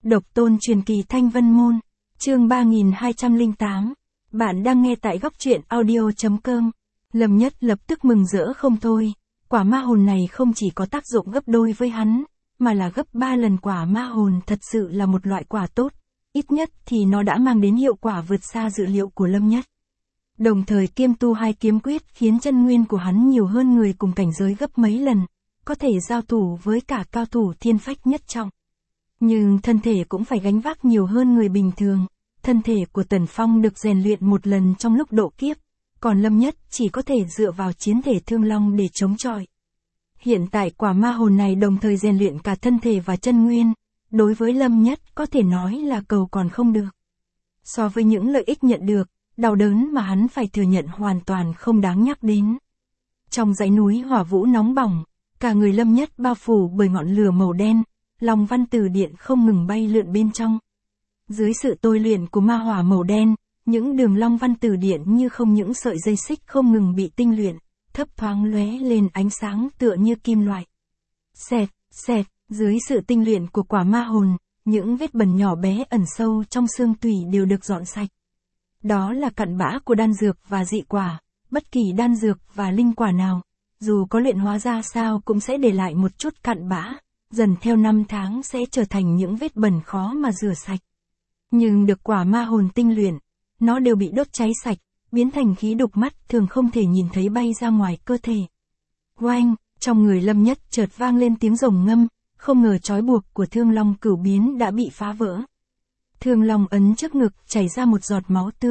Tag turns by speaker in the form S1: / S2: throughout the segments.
S1: Độc tôn truyền kỳ Thanh Vân Môn, chương 3208. Bạn đang nghe tại góc truyện audio.com. Lâm Nhất lập tức mừng rỡ không thôi, quả ma hồn này không chỉ có tác dụng gấp đôi với hắn, mà là gấp 3 lần quả ma hồn, thật sự là một loại quả tốt, ít nhất thì nó đã mang đến hiệu quả vượt xa dự liệu của Lâm Nhất. Đồng thời kiêm tu 2 kiếm quyết khiến chân nguyên của hắn nhiều hơn người cùng cảnh giới gấp mấy lần, có thể giao thủ với cả cao thủ thiên phách nhất trọng. Nhưng thân thể cũng phải gánh vác nhiều hơn người bình thường, thân thể của Tần Phong được rèn luyện một lần trong lúc độ kiếp, còn Lâm Nhất chỉ có thể dựa vào chiến thể Thương Long để chống chọi. Hiện tại quả ma hồn này đồng thời rèn luyện cả thân thể và chân nguyên, đối với Lâm Nhất có thể nói là cầu còn không được. So với những lợi ích nhận được, đau đớn mà hắn phải thừa nhận hoàn toàn không đáng nhắc đến. Trong dãy núi hỏa vũ nóng bỏng, cả người Lâm Nhất bao phủ bởi ngọn lửa màu đen, Long Văn Tử Điện không ngừng bay lượn bên trong. Dưới sự tôi luyện của ma hỏa màu đen, những đường Long Văn Tử Điện như không những sợi dây xích không ngừng bị tinh luyện, thấp thoáng lóe lên ánh sáng tựa như kim loại. Xẹt, xẹt, dưới sự tinh luyện của quả ma hồn, những vết bẩn nhỏ bé ẩn sâu trong xương tủy đều được dọn sạch. Đó là cặn bã của đan dược và dị quả, bất kỳ đan dược và linh quả nào, dù có luyện hóa ra sao cũng sẽ để lại một chút cặn bã, dần theo năm tháng sẽ trở thành những vết bẩn khó mà rửa sạch. Nhưng được quả ma hồn tinh luyện, nó đều bị đốt cháy sạch, biến thành khí đục mắt thường không thể nhìn thấy bay ra ngoài cơ thể. Oanh, trong người Lâm Nhất chợt vang lên tiếng rồng ngâm, không ngờ trói buộc của Thương Long Cửu Biến đã bị phá vỡ. Thương Long ấn trước ngực chảy ra một giọt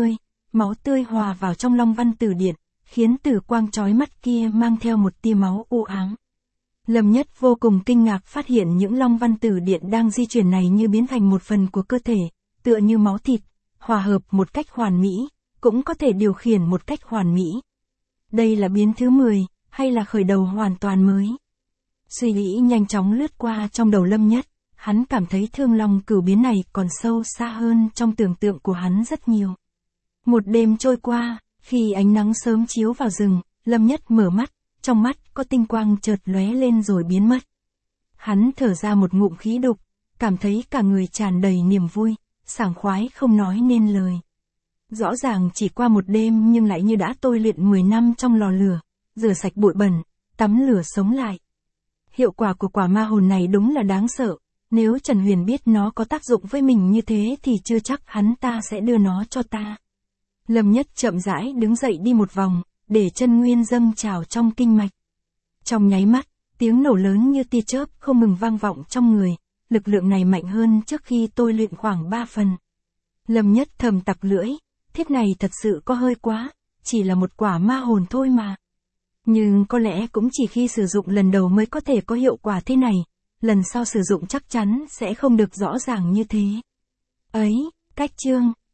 S1: máu tươi hòa vào trong Long Văn Tử Điện, khiến tử quang chói mắt kia mang theo một tia máu u ám. Lâm Nhất vô cùng kinh ngạc phát hiện những Long Văn Tử Điện đang di chuyển này như biến thành một phần của cơ thể, tựa như máu thịt, hòa hợp một cách hoàn mỹ, cũng có thể điều khiển một cách hoàn mỹ. Đây là biến thứ 10, hay là khởi đầu hoàn toàn mới? Suy nghĩ nhanh chóng lướt qua trong đầu Lâm Nhất, hắn cảm thấy Thương Long Cửu Biến này còn sâu xa hơn trong tưởng tượng của hắn rất nhiều. Một đêm trôi qua, khi ánh nắng sớm chiếu vào rừng, Lâm Nhất mở mắt, trong mắt có tinh quang chợt lóe lên rồi biến mất. Hắn thở ra một ngụm khí đục, cảm thấy cả người tràn đầy niềm vui, sảng khoái không nói nên lời. Rõ ràng chỉ qua một đêm nhưng lại như đã tôi luyện 10 năm trong lò lửa, rửa sạch bụi bẩn, tắm lửa sống lại. Hiệu quả của quả ma hồn này đúng là đáng sợ, nếu Trần Huyền biết nó có tác dụng với mình như thế thì chưa chắc hắn ta sẽ đưa nó cho ta. Lâm Nhất chậm rãi đứng dậy đi một vòng, để chân nguyên dâng trào trong kinh mạch. Trong nháy mắt, tiếng nổ lớn như tia chớp không ngừng vang vọng trong người, lực lượng này mạnh hơn trước khi tôi luyện khoảng 3 phần. Lâm Nhất thầm tặc lưỡi, thiếp này thật sự có hơi quá, chỉ là một quả ma hồn thôi mà. Nhưng có lẽ cũng chỉ khi sử dụng lần đầu mới có thể có hiệu quả thế này, lần sau sử dụng chắc chắn sẽ không được rõ ràng như thế. Ấy, cách chương,